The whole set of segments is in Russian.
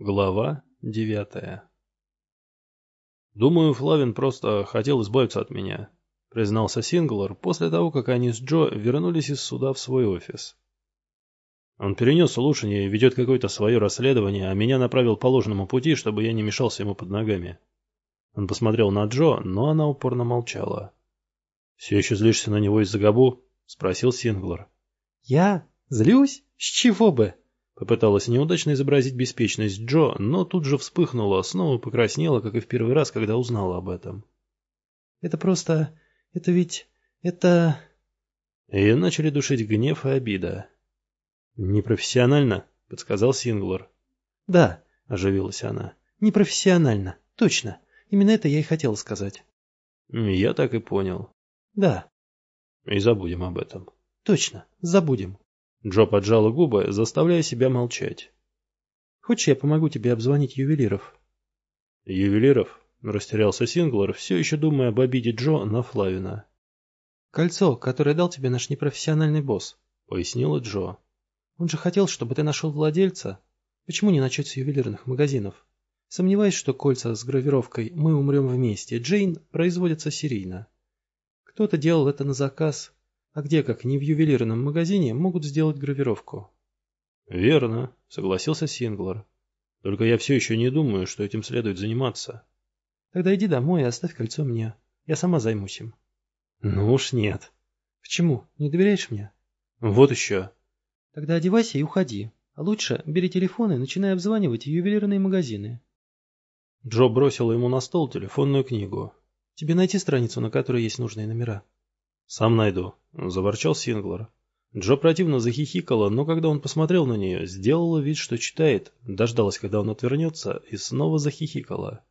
Глава 9. «Думаю, Флавин просто хотел избавиться от меня», — признался Синглер после того, как они с Джо вернулись из суда в свой офис. «Он перенес улучшение и ведет какое-то свое расследование, а меня направил по ложному пути, чтобы я не мешался ему под ногами». Он посмотрел на Джо, но она упорно молчала. «Все еще злишься на него из-за Габу?» — спросил Синглер. «Я? Злюсь? С чего бы?» Попыталась неудачно изобразить беспечность Джо, но тут же вспыхнула, снова покраснела, как и в первый раз, когда узнала об этом. «Это просто... это ведь... это...» Ее начали душить гнев и обида. «Непрофессионально», — подсказал Синглер. «Да», — оживилась она. «непрофессионально. Точно. Именно это я и хотела сказать». «Я так и понял. «Да, И забудем об этом». точно. Забудем. Джо поджала губы, заставляя себя молчать. Хочешь, я помогу тебе обзвонить ювелиров?» «Ювелиров?» — растерялся Синглер, все еще думая об обиде Джо на Флавина. «Кольцо, которое дал тебе наш непрофессиональный босс», — пояснила Джо. «Он же хотел, чтобы ты нашел владельца. Почему не начать с ювелирных магазинов? Сомневаюсь, что кольца с гравировкой «Мы умрем вместе» Джейн производятся серийно. Кто-то делал это на заказ, а где, как не в ювелирном магазине, могут сделать гравировку?» «Верно», — согласился Синглер. «Только я все еще не думаю, что этим следует заниматься». «Тогда иди домой и оставь кольцо мне. Я сама займусь им». «Ну уж нет». «Почему? Не доверяешь мне?» «Вот еще». «Тогда одевайся и уходи. А лучше бери телефон и начинай обзванивать ювелирные магазины». Джо бросила ему на стол телефонную книгу. «Тебе найти страницу, на которой есть нужные номера?» «Сам найду», — заворчал Синглер. Джо противно захихикала, но когда он посмотрел на нее, сделала вид, что читает, дождалась, когда он отвернется, и снова захихикала.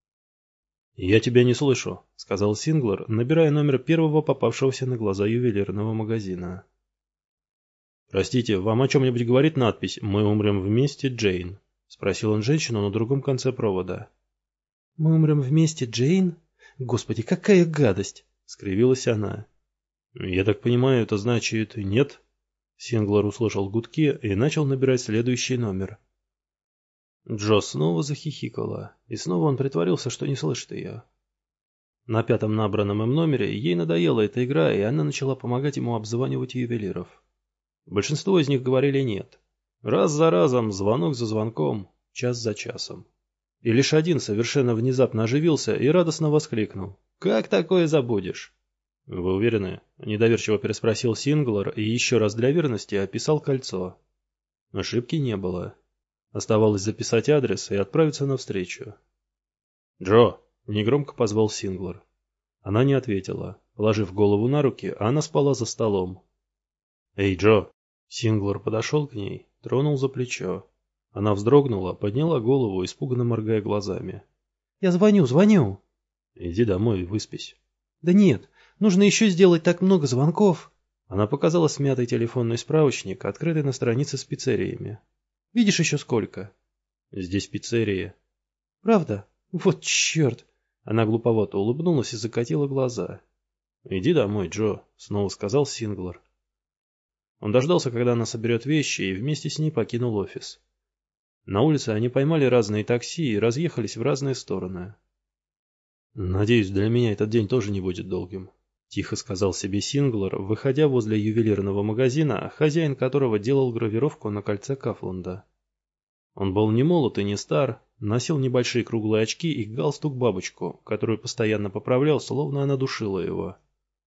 «Я тебя не слышу», — сказал Синглер, набирая номер первого попавшегося на глаза ювелирного магазина. «Простите, вам о чем-нибудь говорит надпись «Мы умрем вместе, Джейн»?» — спросил он женщину на другом конце провода. «Мы умрем вместе, Джейн? Господи, какая гадость!» — скривилась она. «Я так понимаю, это значит нет?» Синглер услышал гудки и начал набирать следующий номер. Джо снова захихикала, и снова он притворился, что не слышит ее. На пятом набранном им номере ей надоела эта игра, и она начала помогать ему обзванивать ювелиров. Большинство из них говорили «нет». Раз за разом, звонок за звонком, час за часом. И лишь один совершенно внезапно оживился и радостно воскликнул. «Как такое забудешь?» «Вы уверены?» – недоверчиво переспросил Синглер и еще раз для верности описал кольцо. Ошибки не было. Оставалось записать адрес и отправиться навстречу. «Джо!» – негромко позвал Синглер. Она не ответила. Положив голову на руки, она спала за столом. «Эй, Джо!» Синглер подошел к ней, тронул за плечо. Она вздрогнула, подняла голову, испуганно моргая глазами. «Я звоню!» «Иди домой и выспись». «Да нет, нужно еще сделать так много звонков!» Она показала смятый телефонный справочник, открытый на странице с пиццериями. «Видишь еще сколько?» «Здесь пиццерии». «Правда? Вот черт!» Она глуповато улыбнулась и закатила глаза. «Иди домой, Джо», — снова сказал Синглер. Он дождался, когда она соберет вещи, и вместе с ней покинул офис. На улице они поймали разные такси и разъехались в разные стороны. «Надеюсь, для меня этот день тоже не будет долгим», — тихо сказал себе Синглер, выходя возле ювелирного магазина, хозяин которого делал гравировку на кольце Кафланда. Он был не молод и не стар, носил небольшие круглые очки и галстук-бабочку, которую постоянно поправлял, словно она душила его.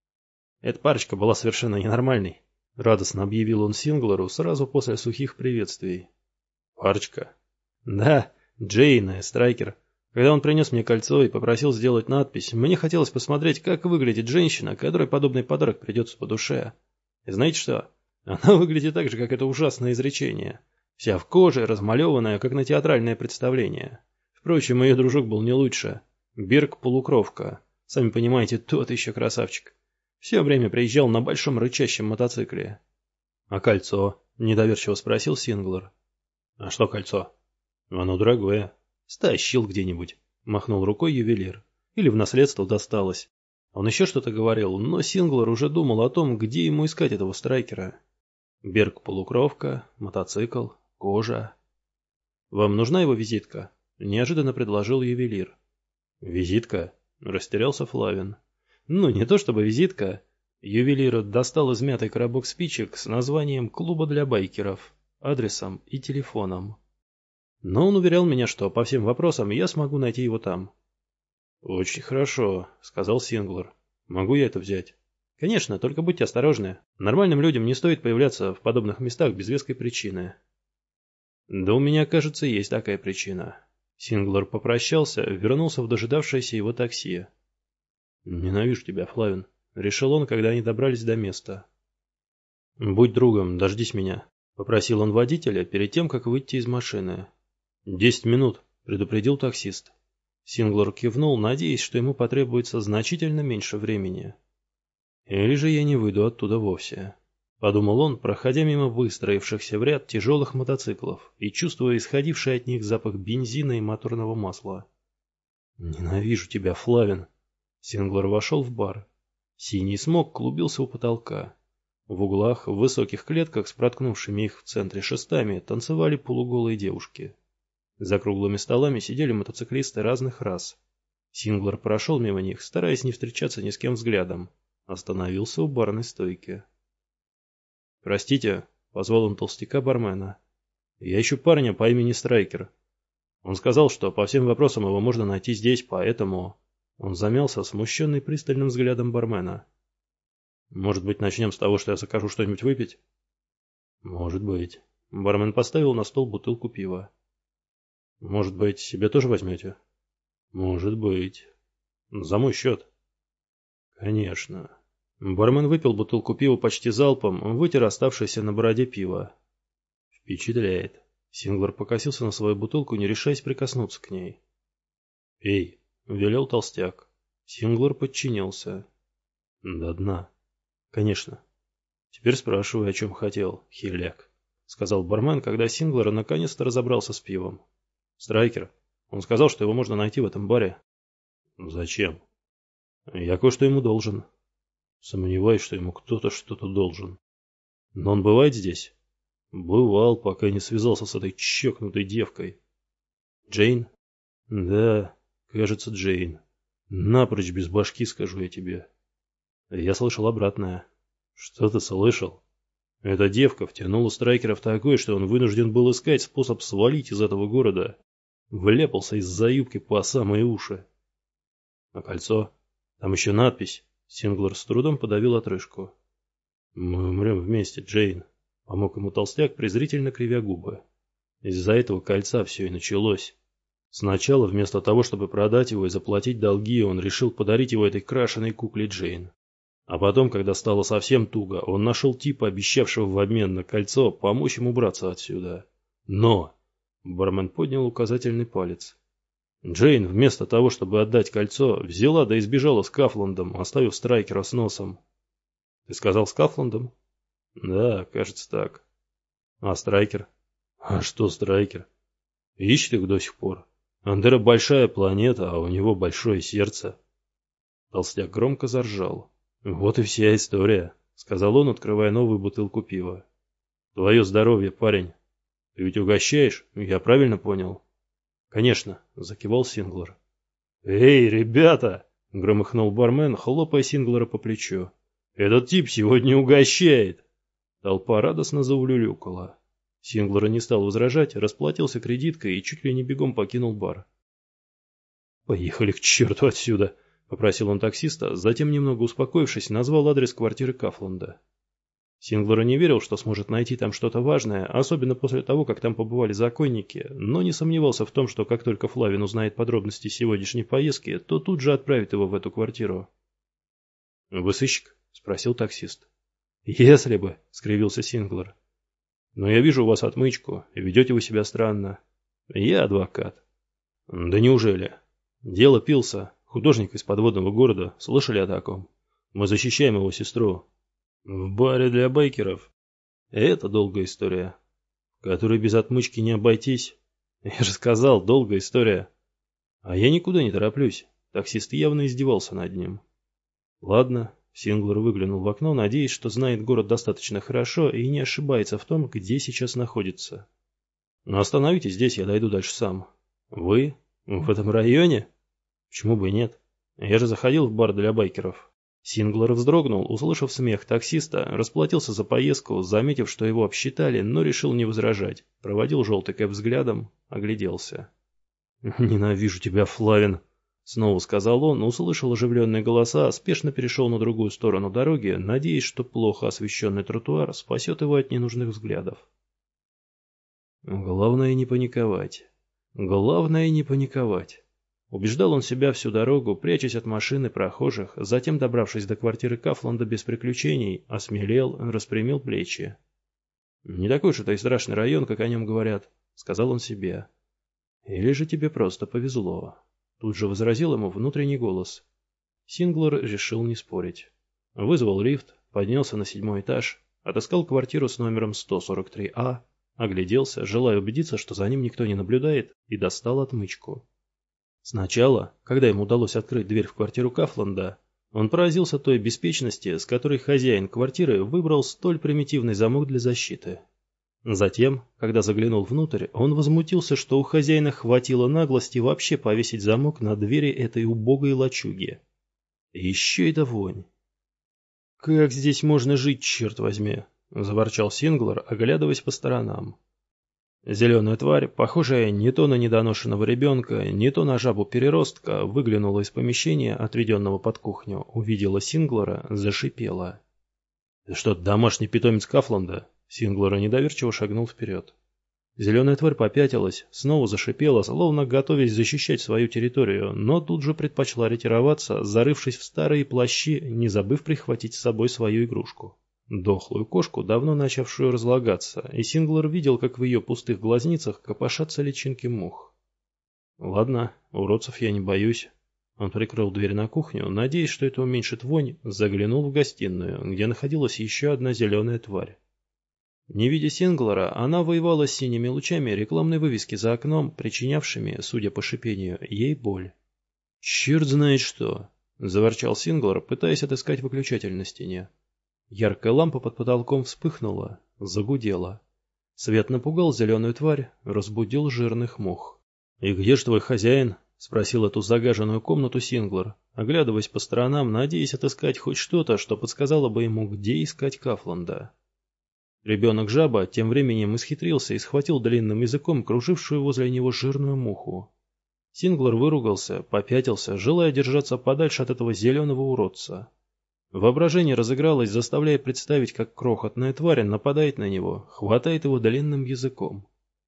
Эта парочка была совершенно ненормальной, — радостно объявил он Синглеру сразу после сухих приветствий. «Парочка?» «Да, Джейн и Страйкер. Когда он принес мне кольцо и попросил сделать надпись, мне хотелось посмотреть, как выглядит женщина, которой подобный подарок придется по душе. И знаете что? Она выглядит так же, как это ужасное изречение. Вся в коже, размалеванная, как на театральное представление. Впрочем, ее дружок был не лучше. Бирк полукровка. Сами понимаете, тот еще красавчик. Все время приезжал на большом рычащем мотоцикле». «А кольцо?» – недоверчиво спросил Синглер. «А что кольцо?» «Оно дорогое». «Стащил где-нибудь», — махнул рукой ювелир. «Или в наследство досталось». Он еще что-то говорил, но Синглер уже думал о том, где ему искать этого Страйкера. Берг полукровка, мотоцикл, кожа. «Вам нужна его визитка?» — неожиданно предложил ювелир. «Визитка?» — растерялся Флавин. «Ну, не то чтобы визитка». Ювелир достал измятый коробок спичек с названием «Клуба для байкеров», адресом и телефоном. Но он уверял меня, что по всем вопросам я смогу найти его там. «Очень хорошо», — сказал Синглер. «Могу я это взять?» «Конечно, только будьте осторожны. Нормальным людям не стоит появляться в подобных местах без веской причины». «Да у меня, кажется, есть такая причина». Синглер попрощался, вернулся в дожидавшееся его такси. «Ненавижу тебя, Флавин», — решил он, когда они добрались до места. «Будь другом, дождись меня», — попросил он водителя перед тем, как выйти из машины. 10 минут», — предупредил таксист. Синглер кивнул, надеясь, что ему потребуется значительно меньше времени. «Или же я не выйду оттуда вовсе», — подумал он, проходя мимо выстроившихся в ряд тяжелых мотоциклов и чувствуя исходивший от них запах бензина и моторного масла. «Ненавижу тебя, Флавин». Синглер вошел в бар. Синий смог клубился у потолка. В углах, в высоких клетках с проткнувшими их в центре шестами, танцевали полуголые девушки. За круглыми столами сидели мотоциклисты разных рас. Синглер прошел мимо них, стараясь не встречаться ни с кем взглядом. Остановился у барной стойки. «Простите», — позвал он толстяка-бармена. «Я ищу парня по имени Страйкер. Он сказал, что по всем вопросам его можно найти здесь, поэтому...» Он замялся, смущенный пристальным взглядом бармена. «Может быть, начнем с того, что я закажу что-нибудь выпить?» «Может быть». Бармен поставил на стол бутылку пива. «Может быть, себе тоже возьмете?» «Может быть. За мой счет?» «Конечно». Бармен выпил бутылку пива почти залпом, вытер оставшееся на бороде пиво. «Впечатляет». Синглер покосился на свою бутылку, не решаясь прикоснуться к ней. «Пей», — велел толстяк. Синглер подчинился. «До дна». «Конечно». «Теперь спрашивай, о чем хотел, хиляк», — сказал бармен, когда Синглер наконец-то разобрался с пивом. «Страйкер. Он сказал, что его можно найти в этом баре». «Зачем?» «Я кое-что ему должен». «Сомневаюсь, что ему кто-то что-то должен». «Но он бывает здесь?» «Бывал, пока не связался с этой чокнутой девкой». «Джейн?» «Да, кажется, Джейн. Напрочь без башки, скажу я тебе». «Я слышал обратное». «Что ты слышал?» «Эта девка втянула Страйкера в такое, что он вынужден был искать способ свалить из этого города. Вляпался из-за юбки по самые уши». «А кольцо? Там еще надпись». Синглер с трудом подавил отрыжку. «Мы умрем вместе, Джейн», — помог ему толстяк, презрительно кривя губы. «Из-за этого кольца все и началось. Сначала, вместо того, чтобы продать его и заплатить долги, он решил подарить его этой крашеной кукле Джейн. А потом, когда стало совсем туго, он нашел типа, обещавшего в обмен на кольцо помочь ему убраться отсюда. Но...» Бармен поднял указательный палец. Джейн, вместо того, чтобы отдать кольцо, взяла да избежала с Кафландом, оставив Страйкера с носом. «Ты сказал с Кафландом?» «Да, кажется так». «А Страйкер?» «А что Страйкер?» «Ищет их до сих пор. Андера большая планета, а у него большое сердце». Толстяк громко заржал. «Вот и вся история», — сказал он, открывая новую бутылку пива. «Твое здоровье, парень. Ты ведь угощаешь? Я правильно понял?» «Конечно», — закивал Синглер. «Эй, ребята!» — громыхнул бармен, хлопая Синглера по плечу. «Этот тип сегодня угощает!» Толпа радостно заулюлюкала. Синглер не стал возражать, расплатился кредиткой и чуть ли не бегом покинул бар. «Поехали к черту отсюда!» — попросил он таксиста, затем, немного успокоившись, назвал адрес квартиры Кафланда. Синглер не верил, что сможет найти там что-то важное, особенно после того, как там побывали законники, но не сомневался в том, что как только Флавин узнает подробности сегодняшней поездки, то тут же отправит его в эту квартиру. «Вы сыщик?» — спросил таксист. «Если бы», — скривился Синглер. «Но я вижу у вас отмычку, и ведете вы себя странно. Я адвокат». «Да неужели?» «Дело Пилса, художник из подводного города. Слышали о таком? Мы защищаем его сестру». «В баре для байкеров?» «Это долгая история, в которой без отмычки не обойтись. Я же сказал, долгая история». «А я никуда не тороплюсь». Таксист явно издевался над ним. «Ладно». Синглер выглянул в окно, надеясь, что знает город достаточно хорошо и не ошибается в том, где сейчас находится. Остановитесь здесь, я дойду дальше сам. Вы? В этом районе? Почему бы и нет? Я же заходил в бар для байкеров. Синглер вздрогнул, услышав смех таксиста, расплатился за поездку, заметив, что его обсчитали, но решил не возражать. Проводил желтый кэп взглядом, огляделся. «Ненавижу тебя, Флавин!» Снова сказал он, услышал оживленные голоса, спешно перешел на другую сторону дороги, надеясь, что плохо освещенный тротуар спасет его от ненужных взглядов. Главное не паниковать. Главное не паниковать. Убеждал он себя всю дорогу, прячась от машин и прохожих, затем, добравшись до квартиры Кафланда без приключений, осмелел, распрямил плечи. «Не такой уж это и страшный район, как о нем говорят», — сказал он себе. «Или же тебе просто повезло?» Тут же возразил ему внутренний голос. Синглер решил не спорить. Вызвал лифт, поднялся на 7-й этаж, отыскал квартиру с номером 143А, огляделся, желая убедиться, что за ним никто не наблюдает, и достал отмычку. Сначала, когда ему удалось открыть дверь в квартиру Кафланда, он поразился той беспечности, с которой хозяин квартиры выбрал столь примитивный замок для защиты. Затем, когда заглянул внутрь, он возмутился, что у хозяина хватило наглости вообще повесить замок на двери этой убогой лачуги. И еще эта вонь. «Как здесь можно жить, черт возьми?» — заворчал Синглер, оглядываясь по сторонам. Зеленая тварь, похожая не то на недоношенного ребенка, не то на жабу-переростка, выглянула из помещения, отведенного под кухню, увидела Синглера, зашипела. «Это что, домашний питомец Кафланда?» Синглер недоверчиво шагнул вперед. Зеленая тварь попятилась, снова зашипела, словно готовясь защищать свою территорию, но тут же предпочла ретироваться, зарывшись в старые плащи, не забыв прихватить с собой свою игрушку. Дохлую кошку, давно начавшую разлагаться, и Синглер видел, как в ее пустых глазницах копошатся личинки мух. «Ладно, уродцев я не боюсь». Он прикрыл дверь на кухню, надеясь, что это уменьшит вонь, заглянул в гостиную, где находилась еще одна зеленая тварь. Не видя Синглера, она воевала с синими лучами рекламной вывески за окном, причинявшими, судя по шипению, ей боль. «Черт знает что!» — заворчал Синглер, пытаясь отыскать выключатель на стене. Яркая лампа под потолком вспыхнула, загудела. Свет напугал зеленую тварь, разбудил жирных мух. «И где же твой хозяин?» — спросил эту загаженную комнату Синглер, оглядываясь по сторонам, надеясь отыскать хоть что-то, что подсказало бы ему, где искать Кафланда. Ребенок-жаба тем временем исхитрился и схватил длинным языком кружившую возле него жирную муху. Синглер выругался, попятился, желая держаться подальше от этого зеленого уродца. Воображение разыгралось, заставляя представить, как крохотная тварь нападает на него, хватает его длинным языком.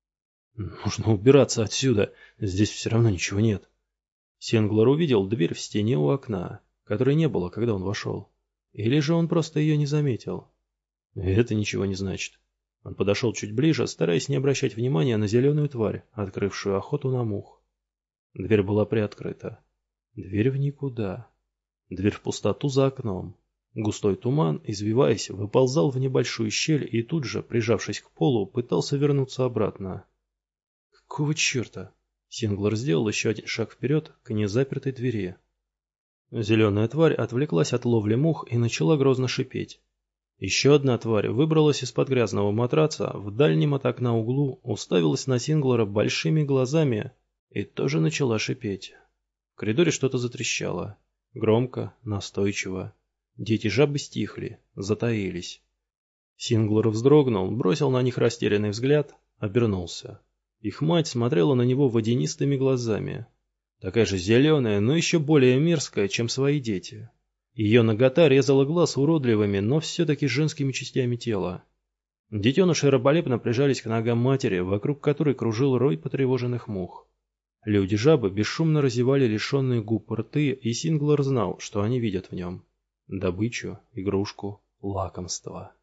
«Нужно убираться отсюда, здесь все равно ничего нет». Синглер увидел дверь в стене у окна, которой не было, когда он вошел. Или же он просто ее не заметил. Это ничего не значит. Он подошел чуть ближе, стараясь не обращать внимания на зеленую тварь, открывшую охоту на мух. Дверь была приоткрыта. Дверь в никуда. Дверь в пустоту за окном. Густой туман, извиваясь, выползал в небольшую щель и тут же, прижавшись к полу, пытался вернуться обратно. Какого черта? Синглер сделал еще один шаг вперед к незапертой двери. Зеленая тварь отвлеклась от ловли мух и начала грозно шипеть. Еще одна тварь выбралась из-под грязного матраца, в дальнем от окна углу, уставилась на Синглера большими глазами и тоже начала шипеть. В коридоре что-то затрещало. Громко, настойчиво. Дети-жабы стихли, затаились. Синглер вздрогнул, бросил на них растерянный взгляд, обернулся. Их мать смотрела на него водянистыми глазами. Такая же зеленая, но еще более мерзкая, чем свои дети. Ее нагота резала глаз уродливыми, но все-таки женскими частями тела. Детеныши раболепно прижались к ногам матери, вокруг которой кружил рой потревоженных мух. Люди-жабы бесшумно разевали лишенные губ рты, и Синглер знал, что они видят в нем. Добычу, игрушку, лакомство.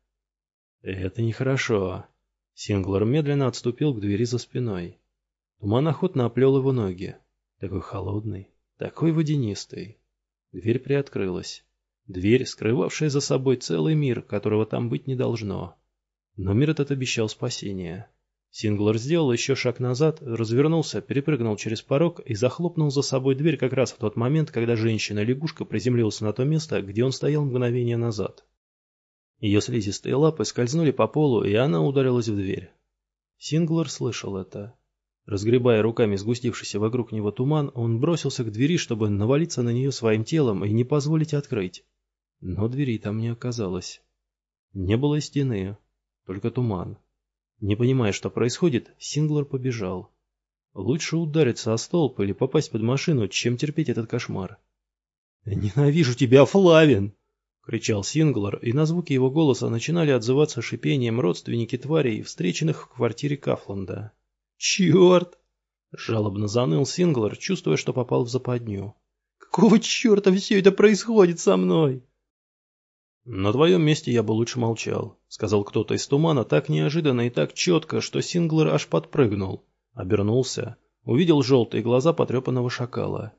Это нехорошо. Синглер медленно отступил к двери за спиной. Туман охотно оплел его ноги. Такой холодный, такой водянистый. Дверь приоткрылась. Дверь, скрывавшая за собой целый мир, которого там быть не должно. Но мир этот обещал спасение. Синглер сделал еще шаг назад, развернулся, перепрыгнул через порог и захлопнул за собой дверь как раз в тот момент, когда женщина-лягушка приземлилась на то место, где он стоял мгновение назад. Ее слизистые лапы скользнули по полу, и она ударилась в дверь. Синглер слышал это. Разгребая руками сгустившийся вокруг него туман, он бросился к двери, чтобы навалиться на нее своим телом и не позволить открыть. Но двери там не оказалось. Не было и стены, только туман. Не понимая, что происходит, Синглер побежал. Лучше удариться о столб или попасть под машину, чем терпеть этот кошмар. «Ненавижу тебя, Флавин!» — кричал Синглер, и на звуки его голоса начинали отзываться шипением родственники тварей, встреченных в квартире Кафланда. «Черт!» — жалобно заныл Синглер, чувствуя, что попал в западню. «Какого черта все это происходит со мной?» «На твоем месте я бы лучше молчал», — сказал кто-то из тумана так неожиданно и так четко, что Синглер аж подпрыгнул. Обернулся, увидел желтые глаза потрепанного шакала.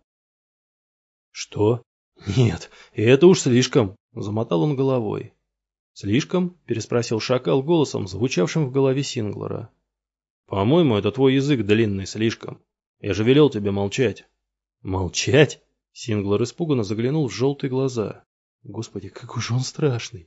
«Что? Нет, это уж слишком», — замотал он головой. «Слишком?» — переспросил шакал голосом, звучавшим в голове Синглера. «По-моему, это твой язык длинный слишком. Я же велел тебе молчать». «Молчать?» — Синглер испуганно заглянул в желтые глаза. «Господи, какой же он страшный!»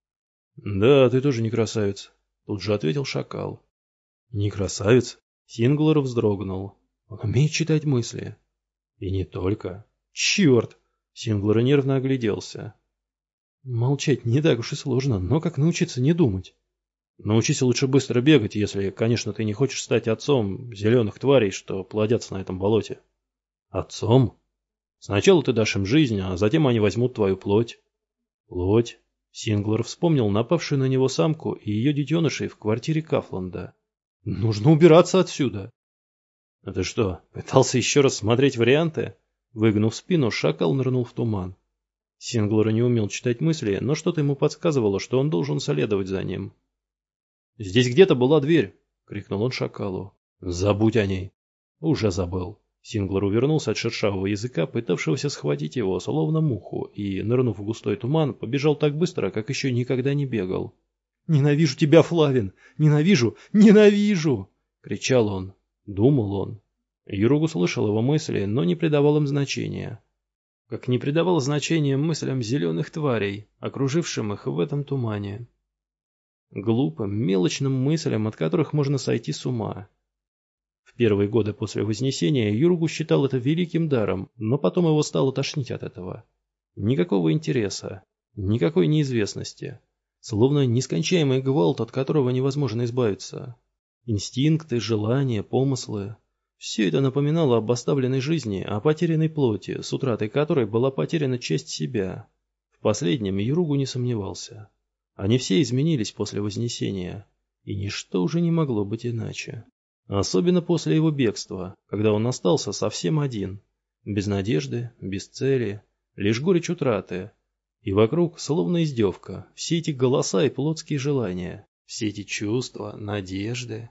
«Да, ты тоже не красавец», — тут же ответил шакал. «Не красавец?» — Синглер вздрогнул. «Он умеет читать мысли». «И не только». «Черт!» — Синглер нервно огляделся. «Молчать не так уж и сложно, но как научиться не думать?» «Научись лучше быстро бегать, если, конечно, ты не хочешь стать отцом зеленых тварей, что плодятся на этом болоте». «Отцом?» «Сначала ты дашь им жизнь, а затем они возьмут твою плоть». «Плоть?» Синглер вспомнил напавшую на него самку и ее детенышей в квартире Кафланда. «Нужно убираться отсюда!» «А ты что, пытался еще раз смотреть варианты?» Выгнув спину, шакал нырнул в туман. Синглер не умел читать мысли, но что-то ему подсказывало, что он должен следовать за ним. «Здесь где-то была дверь!» — крикнул он шакалу. «Забудь о ней!» «Уже забыл!» Синглер увернулся от шершавого языка, пытавшегося схватить его, словно муху, и, нырнув в густой туман, побежал так быстро, как еще никогда не бегал. «Ненавижу тебя, Флавин! Ненавижу! Ненавижу!» — кричал он. Думал он. Юругу слышал его мысли, но не придавал им значения. Как не придавал значения мыслям зеленых тварей, окружившим их в этом тумане. Глупым, мелочным мыслям, от которых можно сойти с ума. В первые годы после Вознесения Юругу считал это великим даром, но потом его стало тошнить от этого. Никакого интереса, никакой неизвестности. Словно нескончаемый гвалт, от которого невозможно избавиться. Инстинкты, желания, помыслы. Все это напоминало об оставленной жизни, о потерянной плоти, с утратой которой была потеряна часть себя. В последнем Юругу не сомневался. Они все изменились после Вознесения, и ничто уже не могло быть иначе. Особенно после его бегства, когда он остался совсем один, без надежды, без цели, лишь горечь утраты. И вокруг, словно издевка, все эти голоса и плотские желания, все эти чувства, надежды.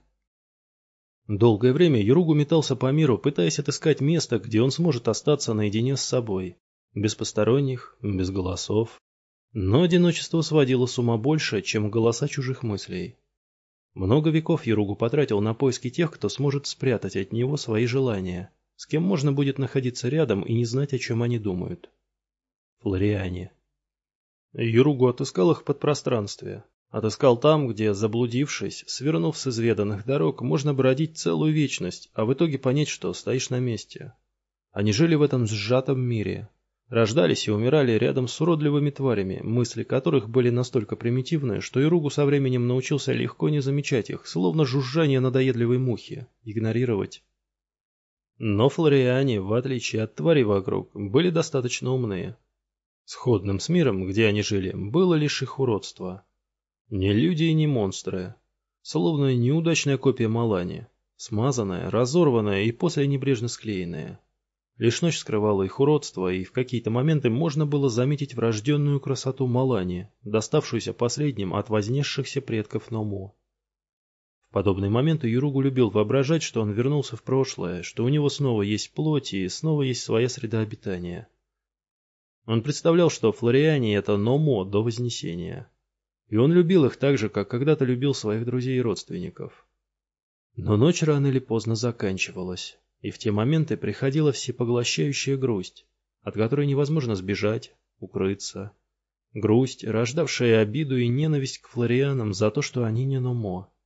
Долгое время Юругу метался по миру, пытаясь отыскать место, где он сможет остаться наедине с собой, без посторонних, без голосов. Но одиночество сводило с ума больше, чем голоса чужих мыслей. Много веков Юругу потратил на поиски тех, кто сможет спрятать от него свои желания, с кем можно будет находиться рядом и не знать, о чем они думают. Флориане. Юругу отыскал их в подпространстве. Отыскал там, где, заблудившись, свернув с изведанных дорог, можно бродить целую вечность, а в итоге понять, что стоишь на месте. Они жили в этом сжатом мире. Рождались и умирали рядом с уродливыми тварями, мысли которых были настолько примитивны, что Юругу со временем научился легко не замечать их, словно жужжание надоедливой мухи, игнорировать. Но флориане, в отличие от тварей вокруг, были достаточно умные. Сходным с миром, где они жили, было лишь их уродство. Не люди и не монстры. Словно неудачная копия Малани, смазанная, разорванная и после небрежно склеенная. Лишь ночь скрывала их уродство, и в какие-то моменты можно было заметить врожденную красоту Малани, доставшуюся последним от вознесшихся предков Номо. В подобные моменты Юругу любил воображать, что он вернулся в прошлое, что у него снова есть плоть и снова есть своя среда обитания. Он представлял, что флориане — это Номо до Вознесения. И он любил их так же, как когда-то любил своих друзей и родственников. Но ночь рано или поздно заканчивалась. И в те моменты приходила всепоглощающая грусть, от которой невозможно сбежать, укрыться. Грусть, рождавшая обиду и ненависть к флорианам за то, что они не Номо.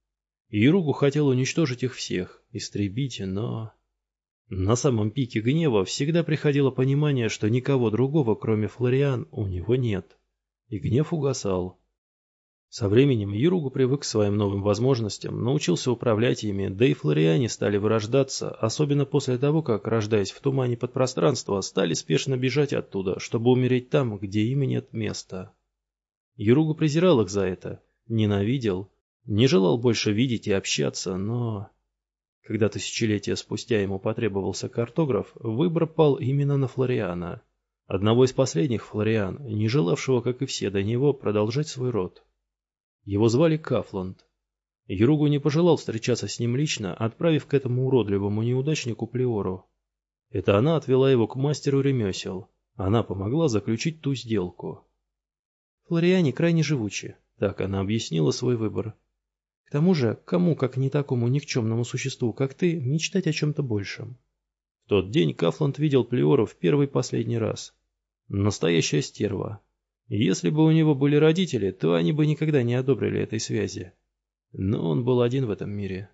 Иругу хотел уничтожить их всех, истребить, но... На самом пике гнева всегда приходило понимание, что никого другого, кроме Флориан, у него нет. И гнев угасал. Со временем Иругу привык к своим новым возможностям, научился управлять ими, да и Флориане стали вырождаться, особенно после того, как, рождаясь в тумане подпространства, стали спешно бежать оттуда, чтобы умереть там, где им нет места. Иругу презирал их за это, ненавидел, не желал больше видеть и общаться, но... Когда тысячелетия спустя ему потребовался картограф, выбор пал именно на Флориана, одного из последних Флориан, не желавшего, как и все до него, продолжать свой род. Его звали Кафланд. Иругу не пожелал встречаться с ним лично, отправив к этому уродливому неудачнику Плеору. Это она отвела его к мастеру ремесел. Она помогла заключить ту сделку. Флориане крайне живучи, так она объяснила свой выбор. К тому же, кому, как не такому никчемному существу, как ты, мечтать о чем-то большем? В тот день Кафланд видел Плеору в первый и последний раз. Настоящая стерва. Если бы у него были родители, то они бы никогда не одобрили этой связи. Но он был один в этом мире.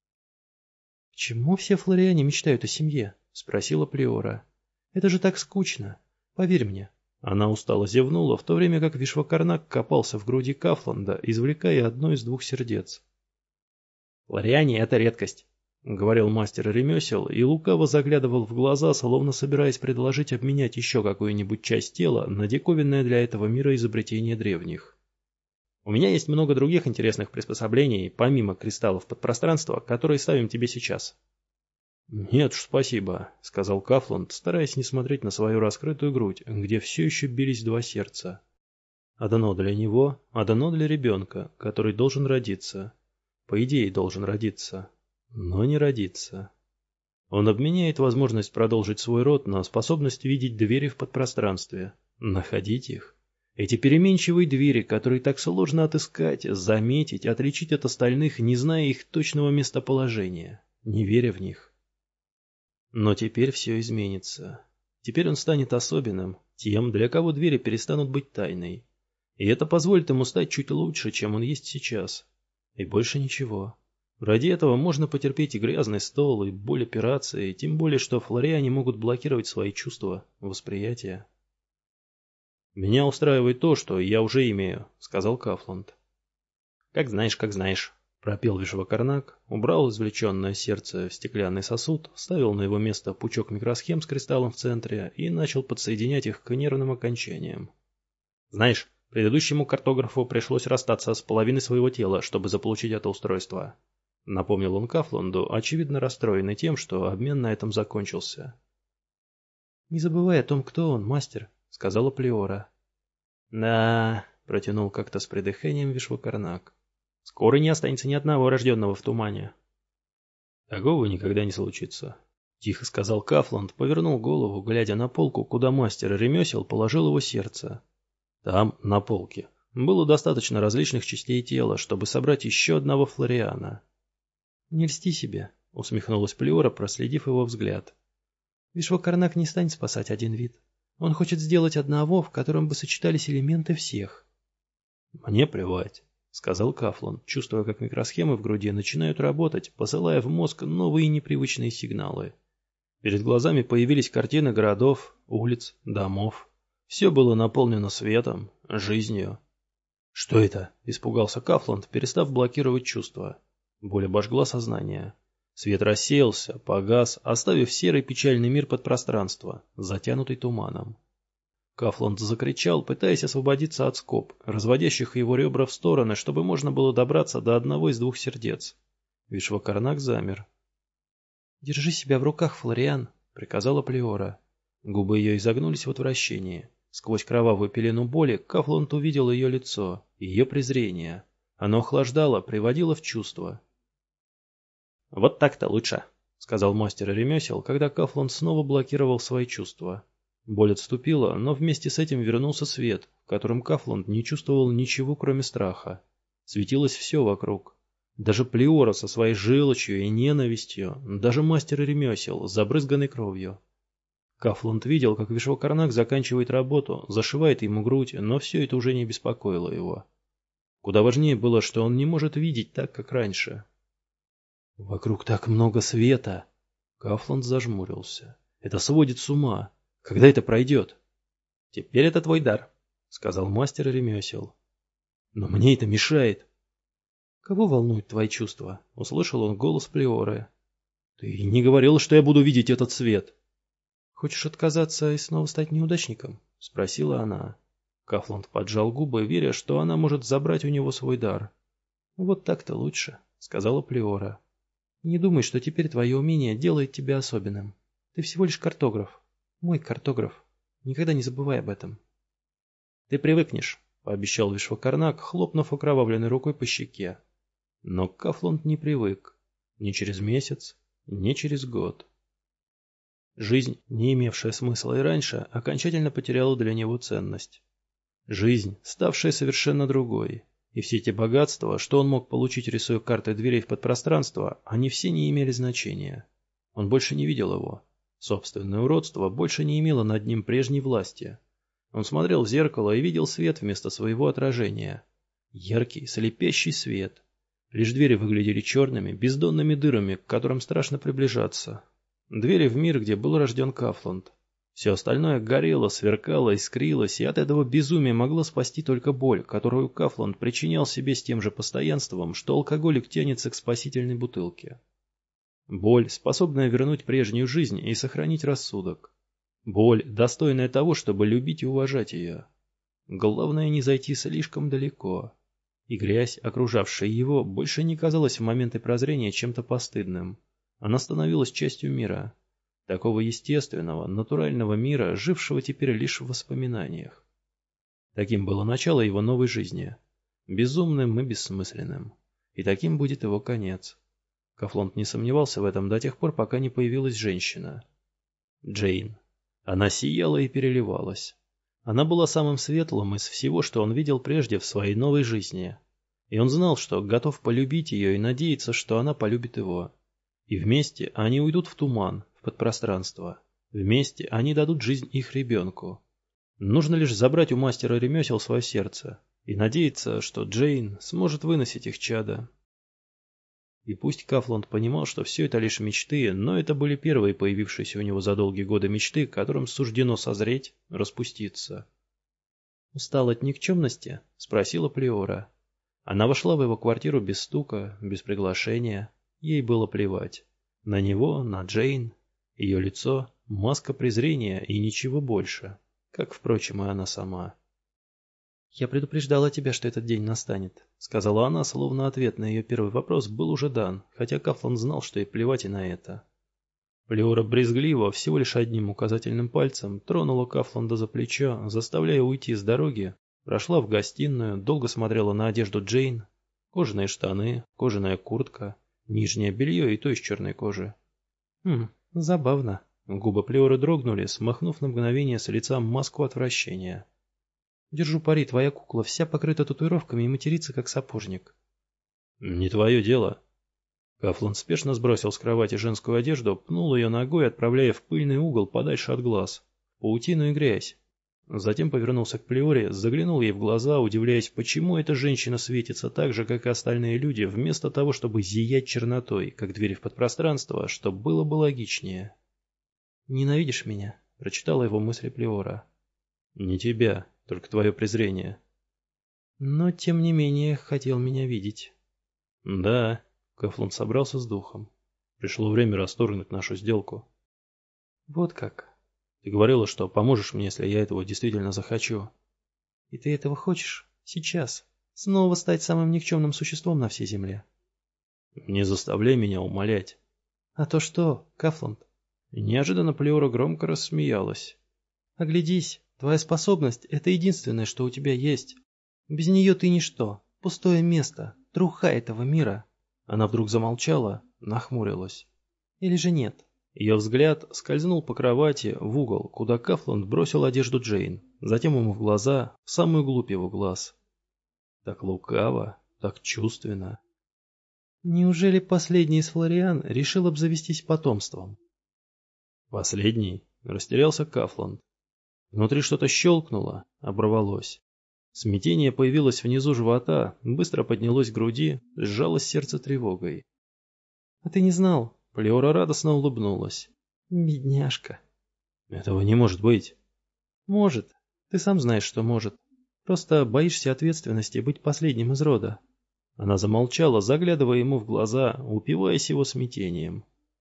— Почему все флориане мечтают о семье? — спросила Плеора. — Это же так скучно. Поверь мне. Она устало зевнула, в то время как Вишвакарнак копался в груди Кафланда, извлекая одно из двух сердец. — Флориане — это редкость, — говорил мастер ремесел, и лукаво заглядывал в глаза, словно собираясь предложить обменять еще какую-нибудь часть тела на диковинное для этого мира изобретение древних. У меня есть много других интересных приспособлений, помимо кристаллов подпространства, которые ставим тебе сейчас. — Нет уж, спасибо, — сказал Кафланд, стараясь не смотреть на свою раскрытую грудь, где все еще бились два сердца. Одно для него, одно для ребенка, который должен родиться. По идее, должен родиться. Но не родится. Он обменяет возможность продолжить свой род на способность видеть двери в подпространстве, находить их. Эти переменчивые двери, которые так сложно отыскать, заметить, отличить от остальных, не зная их точного местоположения, не веря в них. Но теперь все изменится. Теперь он станет особенным, тем, для кого двери перестанут быть тайной. И это позволит ему стать чуть лучше, чем он есть сейчас. И больше ничего. Ради этого можно потерпеть и грязный стол, и боль операции, тем более, что флориане могут блокировать свои чувства, восприятия. «Меня устраивает то, что я уже имею», — сказал Кафланд. «Как знаешь, как знаешь», — пропел Вишвакарнак, убрал извлеченное сердце в стеклянный сосуд, вставил на его место пучок микросхем с кристаллом в центре и начал подсоединять их к нервным окончаниям. «Знаешь, предыдущему картографу пришлось расстаться с половиной своего тела, чтобы заполучить это устройство». Напомнил он Кафланду, очевидно расстроенный тем, что обмен на этом закончился. — Не забывай о том, кто он, мастер, — сказала Плеора. — Да, — протянул как-то с придыханием Вишвакарнак. — Скоро не останется ни одного рожденного в тумане. — Такого никогда не случится, — тихо сказал Кафланд, повернул голову, глядя на полку, куда мастер ремесел положил его сердце. Там, на полке, было достаточно различных частей тела, чтобы собрать еще одного флориана. — Не льсти себе, — усмехнулась Плеора, проследив его взгляд. — Вишвакарнак не станет спасать один вид. Он хочет сделать одного, в котором бы сочетались элементы всех. — Мне плевать, — сказал Кафланд, чувствуя, как микросхемы в груди начинают работать, посылая в мозг новые непривычные сигналы. Перед глазами появились картины городов, улиц, домов. Все было наполнено светом, жизнью. — Что это? — испугался Кафланд, перестав блокировать чувства. Боль обожгла сознание. Свет рассеялся, погас, оставив серый печальный мир подпространства, затянутый туманом. Кафланд закричал, пытаясь освободиться от скоб, разводящих его ребра в стороны, чтобы можно было добраться до одного из двух сердец. Вишвакарнак замер. — Держи себя в руках, Флориан, — приказала Плеора. Губы ее изогнулись в отвращении. Сквозь кровавую пелену боли Кафланд увидел ее лицо, ее презрение. Оно охлаждало, приводило в чувство. «Вот так-то лучше», — сказал мастер ремесел, когда Кафланд снова блокировал свои чувства. Боль отступила, но вместе с этим вернулся свет, в котором Кафланд не чувствовал ничего, кроме страха. Светилось все вокруг. Даже Плеора со своей желчью и ненавистью, даже мастер ремесел, забрызганный кровью. Кафланд видел, как Вишвакарнак заканчивает работу, зашивает ему грудь, но все это уже не беспокоило его. Куда важнее было, что он не может видеть так, как раньше. Вокруг так много света. Кафланд зажмурился. Это сводит с ума. Когда это пройдет? Теперь это твой дар, сказал мастер ремесел. Но мне это мешает. Кого волнуют твои чувства? Услышал он голос Плеоры. Ты не говорил, что я буду видеть этот свет. Хочешь отказаться и снова стать неудачником? Спросила она. Кафланд поджал губы, веря, что она может забрать у него свой дар. Вот так-то лучше, сказала Плеора. Не думай, что теперь твое умение делает тебя особенным. Ты всего лишь картограф. Мой картограф. Никогда не забывай об этом. Ты привыкнешь, пообещал Вишвакарнак, хлопнув окровавленной рукой по щеке. Но Кафланд не привык. Ни через месяц, ни через год. Жизнь, не имевшая смысла и раньше, окончательно потеряла для него ценность. Жизнь, ставшая совершенно другой. И все те богатства, что он мог получить, рисуя карты дверей в подпространство, они все не имели значения. Он больше не видел его. Собственное уродство больше не имело над ним прежней власти. Он смотрел в зеркало и видел свет вместо своего отражения. Яркий, слепящий свет. Лишь двери выглядели черными, бездонными дырами, к которым страшно приближаться. Двери в мир, где был рожден Кафланд. Все остальное горело, сверкало, искрилось, и от этого безумия могло спасти только боль, которую Кафланд причинял себе с тем же постоянством, что алкоголик тянется к спасительной бутылке. Боль, способная вернуть прежнюю жизнь и сохранить рассудок. Боль, достойная того, чтобы любить и уважать ее. Главное не зайти слишком далеко. И грязь, окружавшая его, больше не казалась в моменты прозрения чем-то постыдным. Она становилась частью мира. Такого естественного, натурального мира, жившего теперь лишь в воспоминаниях. Таким было начало его новой жизни. Безумным и бессмысленным. И таким будет его конец. Кафланд не сомневался в этом до тех пор, пока не появилась женщина. Джейн. Она сияла и переливалась. Она была самым светлым из всего, что он видел прежде в своей новой жизни. И он знал, что готов полюбить ее и надеяться, что она полюбит его. И вместе они уйдут в туман, в подпространство. Вместе они дадут жизнь их ребенку. Нужно лишь забрать у мастера ремесел свое сердце и надеяться, что Джейн сможет выносить их чадо. И пусть Кафланд понимал, что все это лишь мечты, но это были первые появившиеся у него за долгие годы мечты, которым суждено созреть, распуститься. «Устал от никчемности?» — спросила Плеора. Она вошла в его квартиру без стука, без приглашения. Ей было плевать. На него, на Джейн. Ее лицо — маска презрения и ничего больше. Как, впрочем, и она сама. «Я предупреждала тебя, что этот день настанет», — сказала она, словно ответ на ее первый вопрос был уже дан, хотя Кафланд знал, что ей плевать и на это. Плеора брезгливо, всего лишь одним указательным пальцем, тронула Кафланда за плечо, заставляя уйти с дороги, прошла в гостиную, долго смотрела на одежду Джейн, кожаные штаны, кожаная куртка, нижнее белье и то из черной кожи. Забавно. Губы Плеоры дрогнули, смахнув на мгновение с лица маску отвращения. Держу пари, твоя кукла вся покрыта татуировками и матерится, как сапожник. Не твое дело. Кафланд спешно сбросил с кровати женскую одежду, пнул ее ногой, отправляя в пыльный угол подальше от глаз, в паутину и грязь. Затем повернулся к Плеоре, заглянул ей в глаза, удивляясь, почему эта женщина светится так же, как и остальные люди, вместо того, чтобы зиять чернотой, как дверь в подпространство, что было бы логичнее. «Ненавидишь меня?» — прочитала его мысли Плеора. «Не тебя, только твое презрение». «Но, тем не менее, хотел меня видеть». «Да», — Кафланд собрался с духом. «Пришло время расторгнуть нашу сделку». «Вот как?» «Ты говорила, что поможешь мне, если я этого действительно захочу». «И ты этого хочешь? Сейчас? Снова стать самым никчемным существом на всей земле?» «Не заставляй меня умолять». «А то что, Кафланд?» Неожиданно Плеора громко рассмеялась. «Оглядись, твоя способность — это единственное, что у тебя есть. Без нее ты ничто, пустое место, труха этого мира». Она вдруг замолчала, нахмурилась. «Или же нет?» Ее взгляд скользнул по кровати в угол, куда Кафланд бросил одежду Джейн, затем ему в глаза, в самую глубь его глаз. Так лукаво, так чувственно. «Неужели последний из Флориан решил обзавестись потомством?» «Последний?» — растерялся Кафланд. Внутри что-то щелкнуло, оборвалось. Смятение появилось внизу живота, быстро поднялось к груди, сжалось сердце тревогой. А ты не знал? Плеора радостно улыбнулась. Бедняжка. Этого не может быть. Может. Ты сам знаешь, что может. Просто боишься ответственности быть последним из рода. Она замолчала, заглядывая ему в глаза, упиваясь его смятением.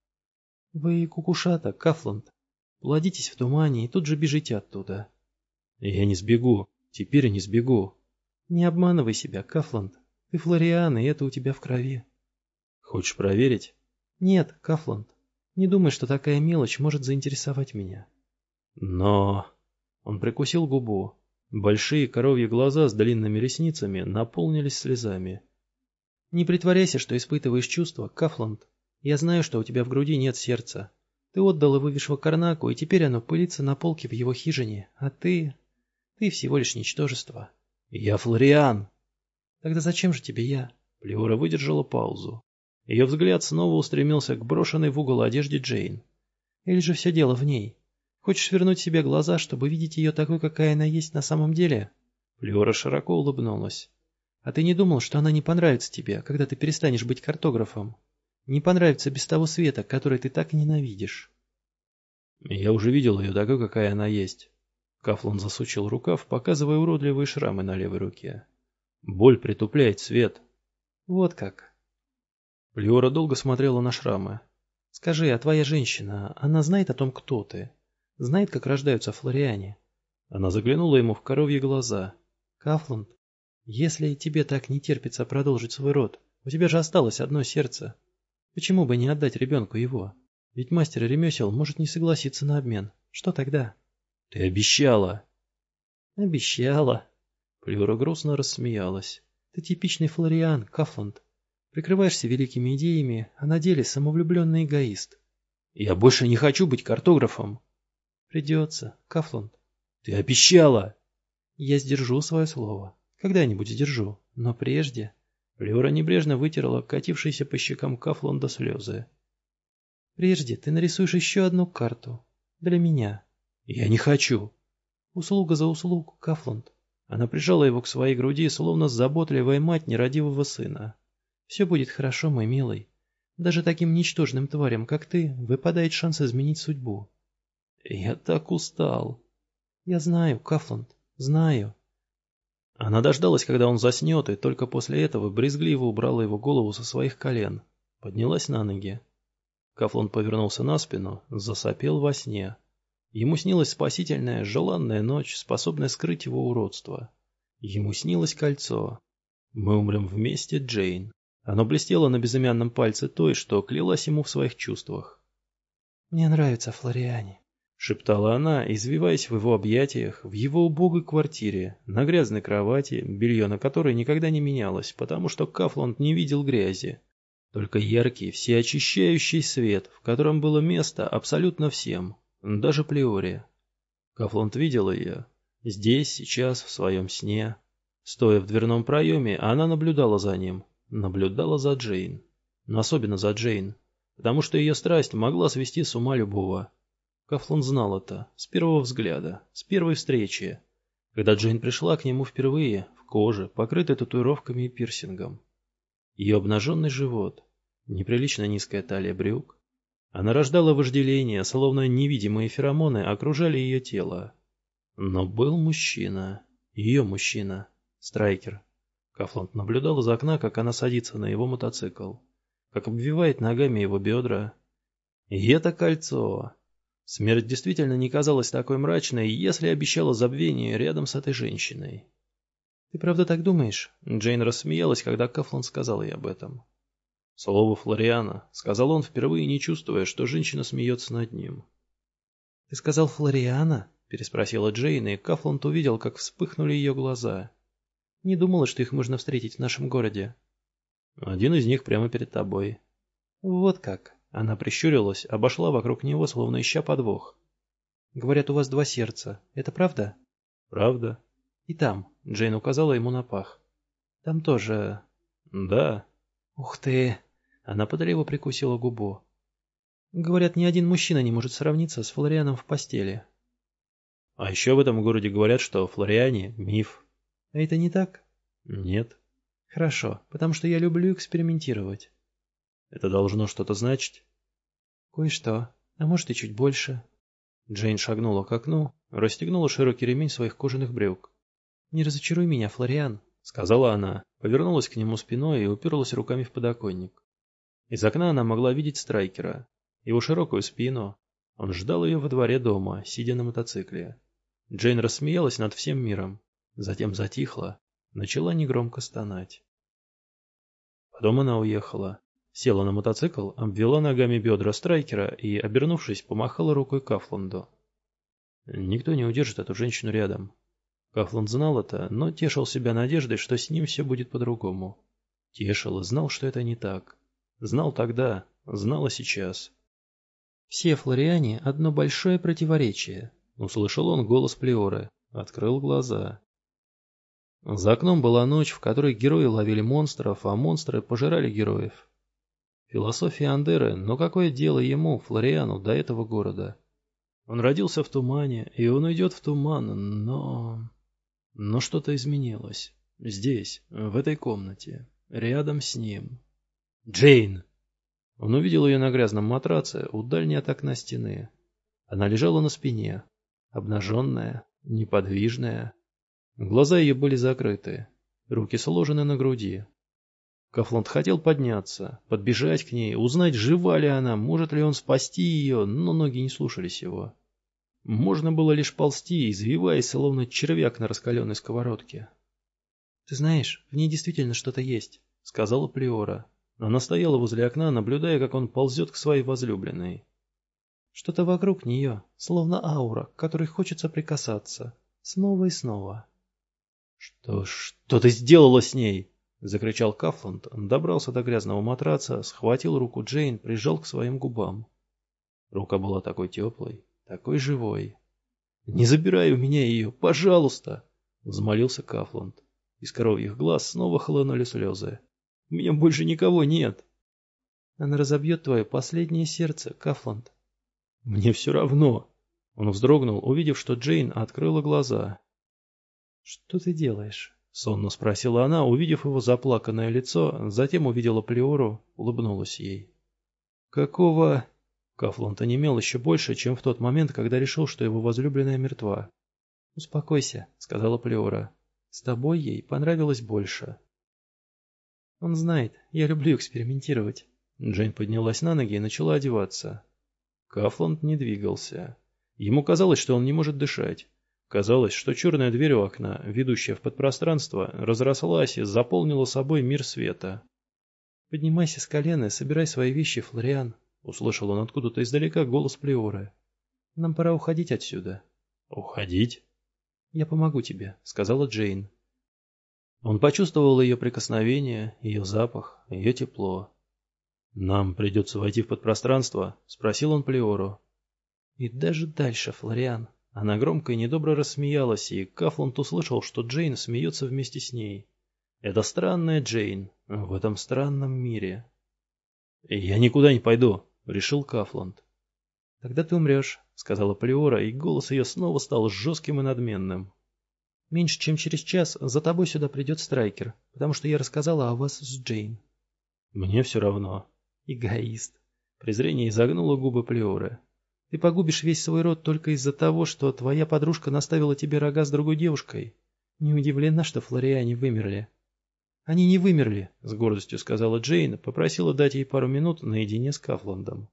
Вы кукушата, Кафланд. Плодитесь в тумане и тут же бежите оттуда. Я не сбегу. Теперь не сбегу. Не обманывай себя, Кафланд. Ты Флориан, и это у тебя в крови. Хочешь проверить? Нет, Кафланд. Не думай, что такая мелочь может заинтересовать меня. Но... Он прикусил губу. Большие коровьи глаза с длинными ресницами наполнились слезами. Не притворяйся, что испытываешь чувства, Кафланд. Я знаю, что у тебя в груди нет сердца. Ты отдал его Вишвакарнаку, и теперь оно пылится на полке в его хижине. А ты... Ты всего лишь ничтожество. Я Флориан. Тогда зачем же тебе я? Плеора выдержала паузу. Ее взгляд снова устремился к брошенной в угол одежде Джейн. Или же все дело в ней? Хочешь вернуть себе глаза, чтобы видеть ее такой, какая она есть на самом деле? Плеора широко улыбнулась. А ты не думал, что она не понравится тебе, когда ты перестанешь быть картографом? Не понравится без того света, который ты так ненавидишь. Я уже видел ее такой, какая она есть. Кафлан засучил рукав, показывая уродливые шрамы на левой руке. Боль притупляет свет. Вот как. Плеора долго смотрела на шрамы. Скажи, а твоя женщина, она знает о том, кто ты? Знает, как рождаются флориане? Она заглянула ему в коровьи глаза. Кафланд, если тебе так не терпится продолжить свой род, у тебя же осталось одно сердце. Почему бы не отдать ребенку его? Ведь мастер ремесел может не согласиться на обмен. Что тогда? Ты обещала. Обещала. Плеора грустно рассмеялась. Ты типичный флориан, Кафланд. Прикрываешься великими идеями, а на деле самовлюбленный эгоист. Я больше не хочу быть картографом. Придется, Кафланд. Ты обещала. Я сдержу свое слово. Когда-нибудь сдержу, но прежде... Плеора небрежно вытерла катившиеся по щекам Кафланда слезы. Прежде ты нарисуешь еще одну карту. Для меня. Я не хочу. Услуга за услугу, Кафланд. Она прижала его к своей груди, словно заботливая мать нерадивого сына. Все будет хорошо, мой милый. Даже таким ничтожным тварям, как ты, выпадает шанс изменить судьбу. Я так устал. Я знаю, Кафланд, знаю. Она дождалась, когда он заснет, и только после этого брезгливо убрала его голову со своих колен. Поднялась на ноги. Кафланд повернулся на спину, засопел во сне. Ему снилась спасительная, желанная ночь, способная скрыть его уродство. Ему снилось кольцо. Мы умрем вместе, Джейн. Оно блестело на безымянном пальце той, что клялась ему в своих чувствах. «Мне нравится Флориане», — шептала она, извиваясь в его объятиях, в его убогой квартире, на грязной кровати, белье на которой никогда не менялось, потому что Кафланд не видел грязи. Только яркий, всеочищающий свет, в котором было место абсолютно всем, даже Плеоре. Кафланд видел ее. Здесь, сейчас, в своем сне. Стоя в дверном проеме, она наблюдала за ним. Наблюдала за Джейн. Но особенно за Джейн, потому что ее страсть могла свести с ума любого. Кафланд знал это с первого взгляда, с первой встречи, когда Джейн пришла к нему впервые, в коже, покрытой татуировками и пирсингом. Ее обнаженный живот, неприлично низкая талия брюк. Она рождала вожделение, словно невидимые феромоны окружали ее тело. Но был мужчина, ее мужчина, Страйкер. Кафланд наблюдал из окна, как она садится на его мотоцикл, как обвивает ногами его бедра. И это кольцо. Смерть действительно не казалась такой мрачной, если обещала забвение рядом с этой женщиной. «Ты правда так думаешь?» Джейн рассмеялась, когда Кафланд сказал ей об этом. «Слово Флориана», — сказал он, впервые не чувствуя, что женщина смеется над ним. «Ты сказал Флориана?» — переспросила Джейн, и Кафланд увидел, как вспыхнули ее глаза. «Не думала, что их можно встретить в нашем городе». «Один из них прямо перед тобой». «Вот как». Она прищурилась, обошла вокруг него, словно ища подвох. «Говорят, у вас два сердца. Это правда?» «Правда». «И там», — Джейн указала ему на пах. «Там тоже...» «Да». «Ух ты!» — она пытливо прикусила губу. «Говорят, ни один мужчина не может сравниться с Флорианом в постели». «А еще в этом городе говорят, что Флориане — миф». «А это не так?» «Нет». «Хорошо, потому что я люблю экспериментировать». Это должно что-то значить? Кое-что, а может и чуть больше. Джейн шагнула к окну, расстегнула широкий ремень своих кожаных брюк. «Не разочаруй меня, Флориан», — сказала она, повернулась к нему спиной и уперлась руками в подоконник. Из окна она могла видеть Страйкера, его широкую спину. Он ждал ее во дворе дома, сидя на мотоцикле. Джейн рассмеялась над всем миром, затем затихла, начала негромко стонать. Потом она уехала, села на мотоцикл, обвела ногами бедра Страйкера и, обернувшись, помахала рукой Кафланду. Никто не удержит эту женщину рядом. Кафланд знал это, но тешил себя надеждой, что с ним все будет по-другому. Тешил и знал, что это не так. Знал тогда, знал и сейчас. «Все флориане — одно большое противоречие», — услышал он голос Плеоры, открыл глаза. За окном была ночь, в которой герои ловили монстров, а монстры пожирали героев. Философия Андеры, но какое дело ему, Флориану, до этого города? Он родился в тумане, и он уйдет в туман, но... Но что-то изменилось. Здесь, в этой комнате, рядом с ним. «Джейн!» Он увидел ее на грязном матраце у дальней от окна стены. Она лежала на спине, обнаженная, неподвижная. Глаза ее были закрыты, руки сложены на груди. Кафланд хотел подняться, подбежать к ней, узнать, жива ли она, может ли он спасти ее, но ноги не слушались его. Можно было лишь ползти, извиваясь, словно червяк на раскаленной сковородке. «Ты знаешь, в ней действительно что-то есть», — сказала Плеора. Она стояла возле окна, наблюдая, как он ползет к своей возлюбленной. «Что-то вокруг нее, словно аура, к которой хочется прикасаться, снова и снова». «Что ты сделала с ней?» — закричал Кафланд. Он добрался до грязного матраца, схватил руку Джейн, прижал к своим губам. Рука была такой теплой, такой живой. «Не забирай у меня ее, пожалуйста!» — взмолился Кафланд. Из коровьих глаз снова хлынули слезы. «У меня больше никого нет!» «Она разобьет твое последнее сердце, Кафланд». «Мне все равно!» Он вздрогнул, увидев, что Джейн открыла глаза. «Что ты делаешь?» — сонно спросила она, увидев его заплаканное лицо, затем увидела Плеору, улыбнулась ей. «Какого...» Кафланд онемел еще больше, чем в тот момент, когда решил, что его возлюбленная мертва. «Успокойся», — сказала Плеора. «С тобой ей понравилось больше». «Он знает, я люблю экспериментировать». Джейн поднялась на ноги и начала одеваться. Кафланд не двигался. Ему казалось, что он не может дышать. Казалось, что черная дверь у окна, ведущая в подпространство, разрослась и заполнила собой мир света. «Поднимайся с колена и собирай свои вещи, Флориан», — услышал он откуда-то издалека голос Плеоры. «Нам пора уходить отсюда». «Уходить?» «Я помогу тебе», — сказала Джейн. Он почувствовал ее прикосновение, ее запах, ее тепло. «Нам придется войти в подпространство?» — спросил он Плеору. «И даже дальше, Флориан». Она громко и недобро рассмеялась, и Кафланд услышал, что Джейн смеется вместе с ней. Это странная Джейн в этом странном мире. «Я никуда не пойду», — решил Кафланд. «Тогда ты умрешь», — сказала Плеора, и голос ее снова стал жестким и надменным. «Меньше чем через час за тобой сюда придет Страйкер, потому что я рассказала о вас с Джейн». «Мне все равно». «Эгоист». Презрение изогнуло губы Плеоры. «Ты погубишь весь свой род только из-за того, что твоя подружка наставила тебе рога с другой девушкой. Не удивлена, что флориане вымерли». «Они не вымерли», — с гордостью сказала Джейн, попросила дать ей пару минут наедине с Кафландом.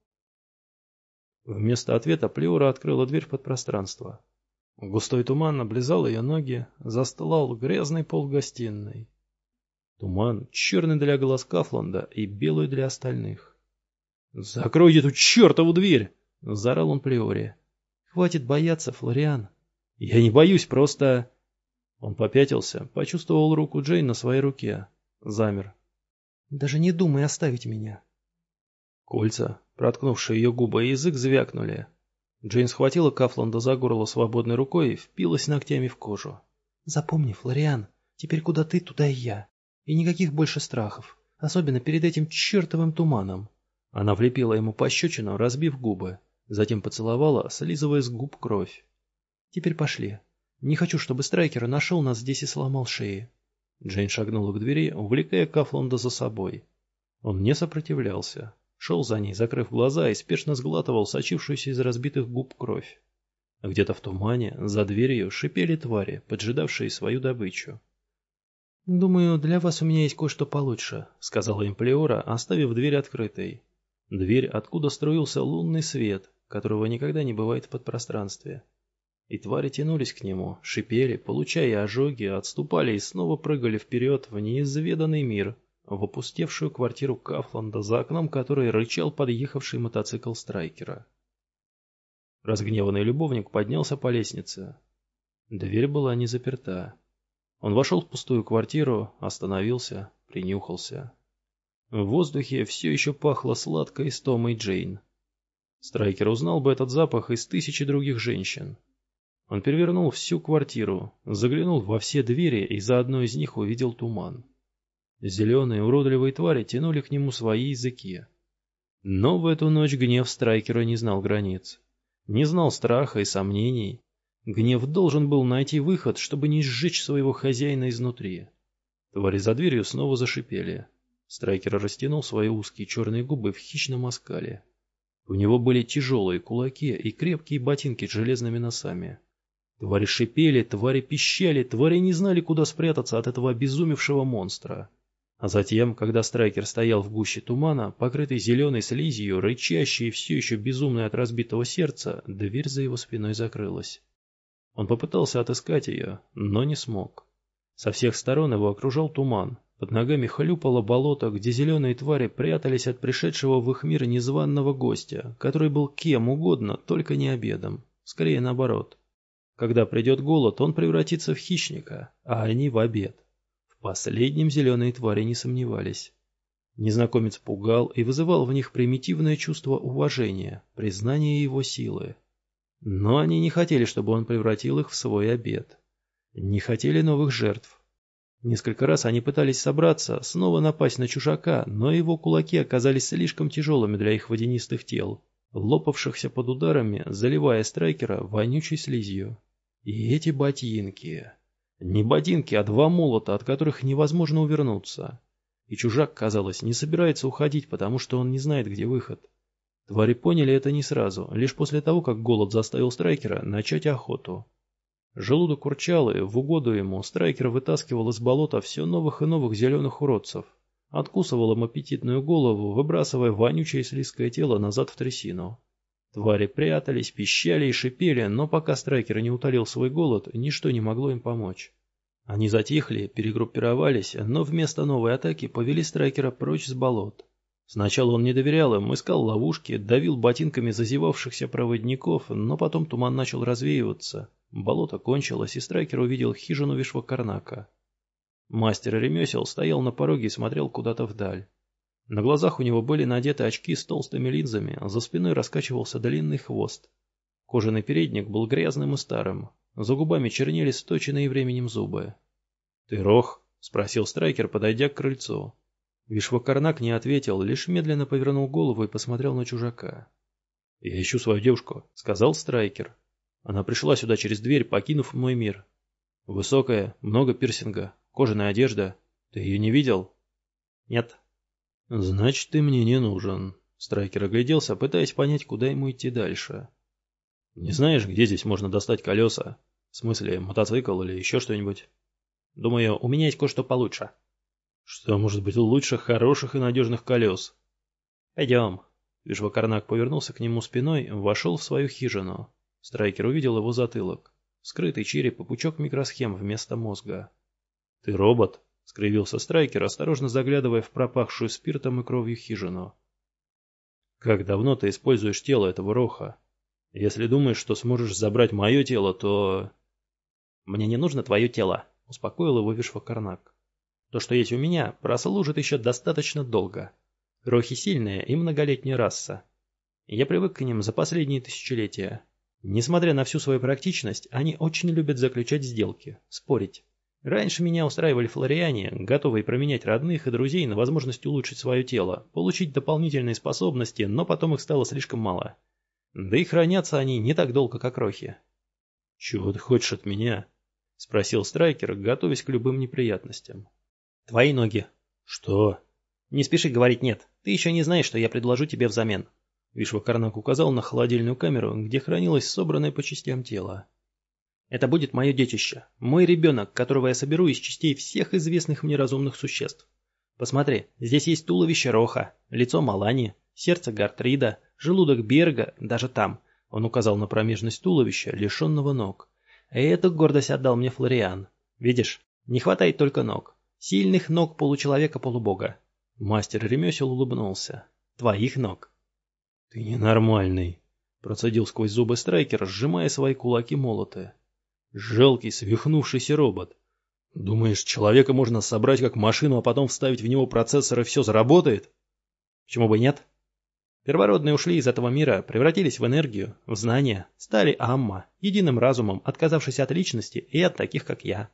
Вместо ответа Плеора открыла дверь в подпространство. Густой туман облизал ее ноги, застлал грязный пол гостиной. Туман, черный для глаз Кафланда и белый для остальных. «Закройте эту чертову дверь!» — заорал он Плеоре. «Хватит бояться, Флориан». «Я не боюсь, просто...» Он попятился, почувствовал руку Джейн на своей руке. Замер. «Даже не думай оставить меня». Кольца, проткнувшие ее губы и язык, звякнули. Джейн схватила Кафланда за горло свободной рукой и впилась ногтями в кожу. «Запомни, Флориан, теперь куда ты, туда и я. И никаких больше страхов, особенно перед этим чертовым туманом». Она влепила ему пощечину, разбив губы. Затем поцеловала, слизывая с губ кровь. «Теперь пошли. Не хочу, чтобы Страйкер нашел нас здесь и сломал шеи». Джейн шагнула к двери, увлекая Кафланда за собой. Он не сопротивлялся. Шел за ней, закрыв глаза, и спешно сглатывал сочившуюся из разбитых губ кровь. Где-то в тумане, за дверью, шипели твари, поджидавшие свою добычу. «Думаю, для вас у меня есть кое-что получше», — сказала Имплеора, оставив дверь открытой. Дверь, откуда струился лунный свет, которого никогда не бывает в подпространстве. И твари тянулись к нему, шипели, получая ожоги, отступали и снова прыгали вперед в неизведанный мир, в опустевшую квартиру Кафланда, за окном которой рычал подъехавший мотоцикл Страйкера. Разгневанный любовник поднялся по лестнице. Дверь была не заперта. Он вошел в пустую квартиру, остановился, принюхался. В воздухе все еще пахло сладкой истомой Джейн. Страйкер узнал бы этот запах из тысячи других женщин. Он перевернул всю квартиру, заглянул во все двери и за одной из них увидел туман. Зеленые уродливые твари тянули к нему свои языки. Но в эту ночь гнев Страйкера не знал границ. Не знал страха и сомнений. Гнев должен был найти выход, чтобы не сжечь своего хозяина изнутри. Твари за дверью снова зашипели. Страйкер растянул свои узкие черные губы в хищном оскале. У него были тяжелые кулаки и крепкие ботинки с железными носами. Твари шипели, твари пищали, твари не знали, куда спрятаться от этого обезумевшего монстра. А затем, когда Страйкер стоял в гуще тумана, покрытый зеленой слизью, рычащий и все еще безумный от разбитого сердца, дверь за его спиной закрылась. Он попытался отыскать ее, но не смог. Со всех сторон его окружал туман. Под ногами хлюпало болото, где зеленые твари прятались от пришедшего в их мир незваного гостя, который был кем угодно, только не обедом. Скорее наоборот. Когда придет голод, он превратится в хищника, а они в обед. В последнем зеленые твари не сомневались. Незнакомец пугал и вызывал в них примитивное чувство уважения, признание его силы. Но они не хотели, чтобы он превратил их в свой обед. Не хотели новых жертв. Несколько раз они пытались собраться, снова напасть на чужака, но его кулаки оказались слишком тяжелыми для их водянистых тел, лопавшихся под ударами, заливая Страйкера вонючей слизью. И эти ботинки. Не ботинки, а два молота, от которых невозможно увернуться. И чужак, казалось, не собирается уходить, потому что он не знает, где выход. Твари поняли это не сразу, лишь после того, как голод заставил Страйкера начать охоту. Желудок урчал, и в угоду ему Страйкер вытаскивал из болота все новых и новых зеленых уродцев, откусывал им аппетитную голову, выбрасывая вонючее слизкое тело назад в трясину. Твари прятались, пищали и шипели, но пока Страйкер не утолил свой голод, ничто не могло им помочь. Они затихли, перегруппировались, но вместо новой атаки повели Страйкера прочь с болот. Сначала он не доверял им, искал ловушки, давил ботинками зазевавшихся проводников, но потом туман начал развеиваться. Болото кончилось, и Страйкер увидел хижину Вишвакарнака. Мастер ремесел стоял на пороге и смотрел куда-то вдаль. На глазах у него были надеты очки с толстыми линзами, за спиной раскачивался длинный хвост. Кожаный передник был грязным и старым, за губами чернели сточенные временем зубы. «Ты Рох?» — спросил Страйкер, подойдя к крыльцу. Вишвакарнак не ответил, лишь медленно повернул голову и посмотрел на чужака. «Я ищу свою девушку», — сказал Страйкер. «Она пришла сюда через дверь, покинув мой мир. Высокая, много пирсинга, кожаная одежда. Ты ее не видел?» «Нет». «Значит, ты мне не нужен». Страйкер огляделся, пытаясь понять, куда ему идти дальше. «Не знаешь, где здесь можно достать колеса? В смысле, мотоцикл или еще что-нибудь?» «Думаю, у меня есть кое-что получше». «Что может быть лучше хороших и надежных колес?» «Пойдем». Вишвакарнак повернулся к нему спиной, вошел в свою хижину. Страйкер увидел его затылок. Скрытый череп и пучок микросхем вместо мозга. «Ты робот?» — скривился Страйкер, осторожно заглядывая в пропахшую спиртом и кровью хижину. «Как давно ты используешь тело этого Роха? Если думаешь, что сможешь забрать мое тело, то...» «Мне не нужно твое тело», — успокоил его Вишвакарнак. «То, что есть у меня, прослужит еще достаточно долго. Рохи сильная и многолетняя раса. Я привык к ним за последние тысячелетия. Несмотря на всю свою практичность, они очень любят заключать сделки, спорить. Раньше меня устраивали флориане, готовые променять родных и друзей на возможность улучшить свое тело, получить дополнительные способности, но потом их стало слишком мало. Да и хранятся они не так долго, как рохи». «Чего ты хочешь от меня?» — спросил Страйкер, готовясь к любым неприятностям. «Твои ноги». «Что?» Не спеши говорить «нет». Ты еще не знаешь, что я предложу тебе взамен. Вишвакарнак указал на холодильную камеру, где хранилось собранное по частям тело. Это будет мое детище, мой ребенок, которого я соберу из частей всех известных мне разумных существ. Посмотри, здесь есть туловище Роха, лицо Малани, сердце Гартрида, желудок Берга, даже там. Он указал на промежность туловища, лишенного ног. И эту гордость отдал мне Флориан. Видишь, не хватает только ног. Сильных ног получеловека-полубога. Мастер ремесел улыбнулся. Твоих ног. Ты ненормальный, процедил сквозь зубы Страйкер, сжимая свои кулаки-молоты. Жалкий, свихнувшийся робот. Думаешь, человека можно собрать как машину, а потом вставить в него процессор и все заработает? Почему бы нет? Первородные ушли из этого мира, превратились в энергию, в знания, стали Амма, единым разумом, отказавшись от личности и от таких, как я.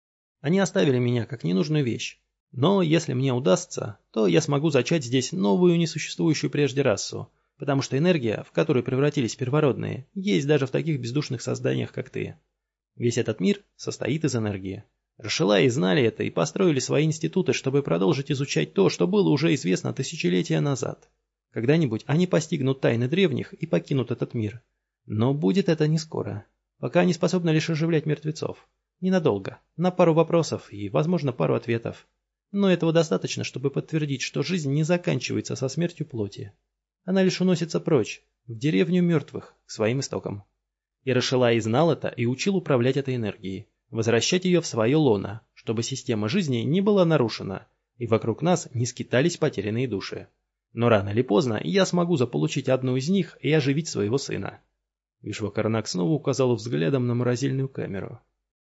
Они оставили меня как ненужную вещь. Но если мне удастся, то я смогу зачать здесь новую несуществующую прежде расу, потому что энергия, в которую превратились первородные, есть даже в таких бездушных созданиях, как ты. Весь этот мир состоит из энергии. Расшилаи знали это и построили свои институты, чтобы продолжить изучать то, что было уже известно тысячелетия назад. Когда-нибудь они постигнут тайны древних и покинут этот мир. Но будет это не скоро. Пока они способны лишь оживлять мертвецов. Ненадолго, на пару вопросов и, возможно, пару ответов. Но этого достаточно, чтобы подтвердить, что жизнь не заканчивается со смертью плоти. Она лишь уносится прочь, в деревню мертвых, к своим истокам. И Расшилаи знал это и учил управлять этой энергией, возвращать ее в свое лоно, чтобы система жизни не была нарушена, и вокруг нас не скитались потерянные души. Но рано или поздно я смогу заполучить одну из них и оживить своего сына. Вишвакарнак снова указал взглядом на морозильную камеру.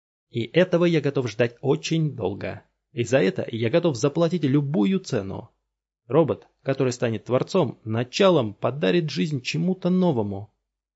И этого я готов ждать очень долго. И за это я готов заплатить любую цену. Робот, который станет творцом, началом подарит жизнь чему-то новому.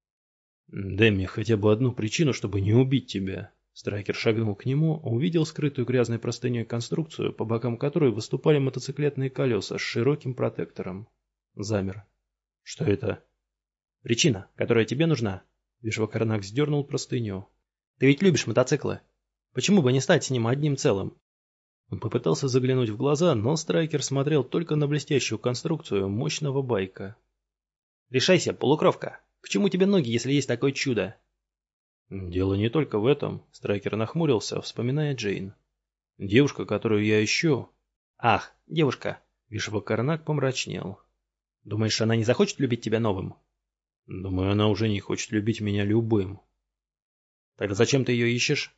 Дай мне хотя бы одну причину, чтобы не убить тебя. Страйкер шагнул к нему, увидел скрытую грязной простыней конструкцию, по бокам которой выступали мотоциклетные колеса с широким протектором. Замер. Что это? Причина, которая тебе нужна. Вишвакарнак сдернул простыню. Ты ведь любишь мотоциклы. Почему бы не стать с ним одним целым? Он попытался заглянуть в глаза, но Страйкер смотрел только на блестящую конструкцию мощного байка. Решайся, полукровка. К чему тебе ноги, если есть такое чудо? Дело не только в этом. Страйкер нахмурился, вспоминая Джейн. Девушка, которую я ищу. Ах, девушка. Вишвакарнак помрачнел. Думаешь, она не захочет любить тебя новым? Думаю, она уже не хочет любить меня любым. Тогда зачем ты ее ищешь?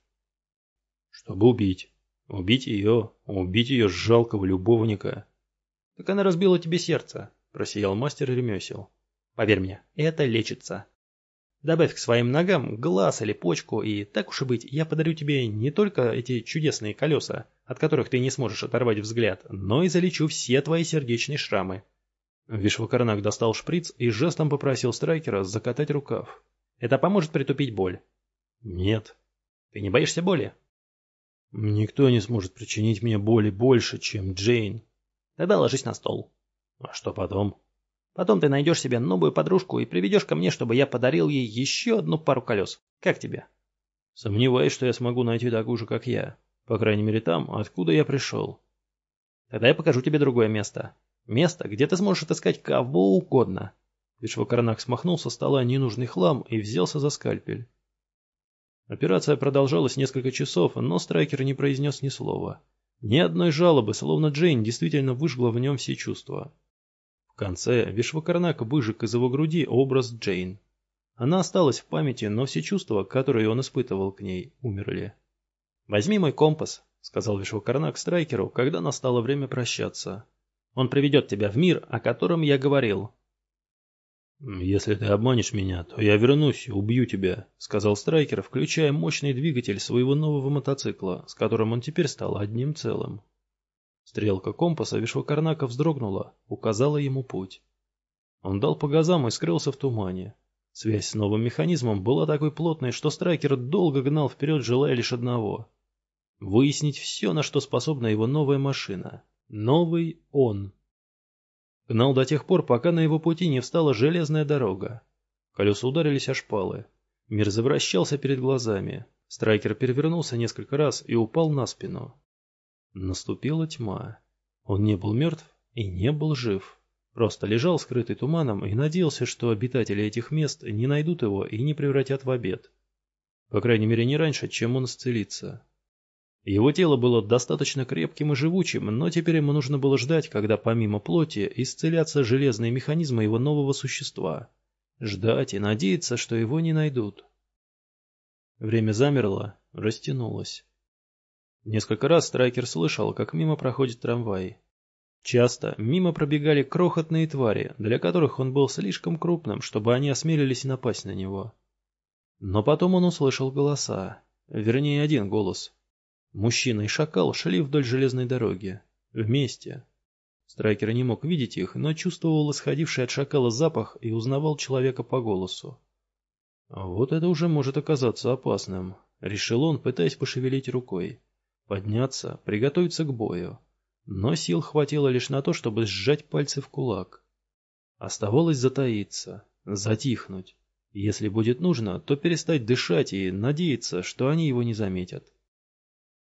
Чтобы убить. Убить ее жалкого любовника. Так она разбила тебе сердце, просиял мастер ремесел. Поверь мне, это лечится. Добавь к своим ногам глаз или почку, и, так уж и быть, я подарю тебе не только эти чудесные колеса, от которых ты не сможешь оторвать взгляд, но и залечу все твои сердечные шрамы. Вишвакарнак достал шприц и жестом попросил Страйкера закатать рукав. Это поможет притупить боль. Нет. Ты не боишься боли? Никто не сможет причинить мне боли больше, чем Джейн. Тогда ложись на стол. А что потом? Потом ты найдешь себе новую подружку и приведешь ко мне, чтобы я подарил ей еще одну пару колес. Как тебе? Сомневаюсь, что я смогу найти такую же, как я. По крайней мере там, откуда я пришел. Тогда я покажу тебе другое место. Место, где ты сможешь отыскать кого угодно. Вишвакарнак смахнул со стола ненужный хлам и взялся за скальпель. Операция продолжалась несколько часов, но Страйкер не произнес ни слова. Ни одной жалобы, словно Джейн действительно выжгла в нем все чувства. В конце Вишвакарнак выжег из его груди образ Джейн. Она осталась в памяти, но все чувства, которые он испытывал к ней, умерли. «Возьми мой компас», — сказал Вишвакарнак Страйкеру, когда настало время прощаться. «Он приведет тебя в мир, о котором я говорил». «Если ты обманешь меня, то я вернусь и убью тебя», — сказал Страйкер, включая мощный двигатель своего нового мотоцикла, с которым он теперь стал одним целым. Стрелка компаса Вишвакарнака вздрогнула, указала ему путь. Он дал по газам и скрылся в тумане. Связь с новым механизмом была такой плотной, что Страйкер долго гнал вперед, желая лишь одного — выяснить все, на что способна его новая машина. Новый он. Гнал до тех пор, пока на его пути не встала железная дорога. Колеса ударились о шпалы. Мир завращался перед глазами. Страйкер перевернулся несколько раз и упал на спину. Наступила тьма. Он не был мертв И не был жив. Просто лежал скрытый туманом и надеялся, что обитатели этих мест не найдут его и не превратят в обед. По крайней мере, не раньше, чем он исцелится. Его тело было достаточно крепким и живучим, но теперь ему нужно было ждать, когда помимо плоти исцелятся железные механизмы его нового существа. Ждать и надеяться, что его не найдут. Время замерло, растянулось. Несколько раз Страйкер слышал, как мимо проходит трамвай. Часто мимо пробегали крохотные твари, для которых он был слишком крупным, чтобы они осмелились напасть на него. Но потом он услышал голоса, вернее, один голос. Мужчина и шакал шли вдоль железной дороги. Вместе. Страйкер не мог видеть их, но чувствовал исходивший от шакала запах и узнавал человека по голосу. «Вот это уже может оказаться опасным», — решил он, пытаясь пошевелить рукой. Подняться, приготовиться к бою. Но сил хватило лишь на то, чтобы сжать пальцы в кулак. Оставалось затаиться, затихнуть. Если будет нужно, то перестать дышать и надеяться, что они его не заметят.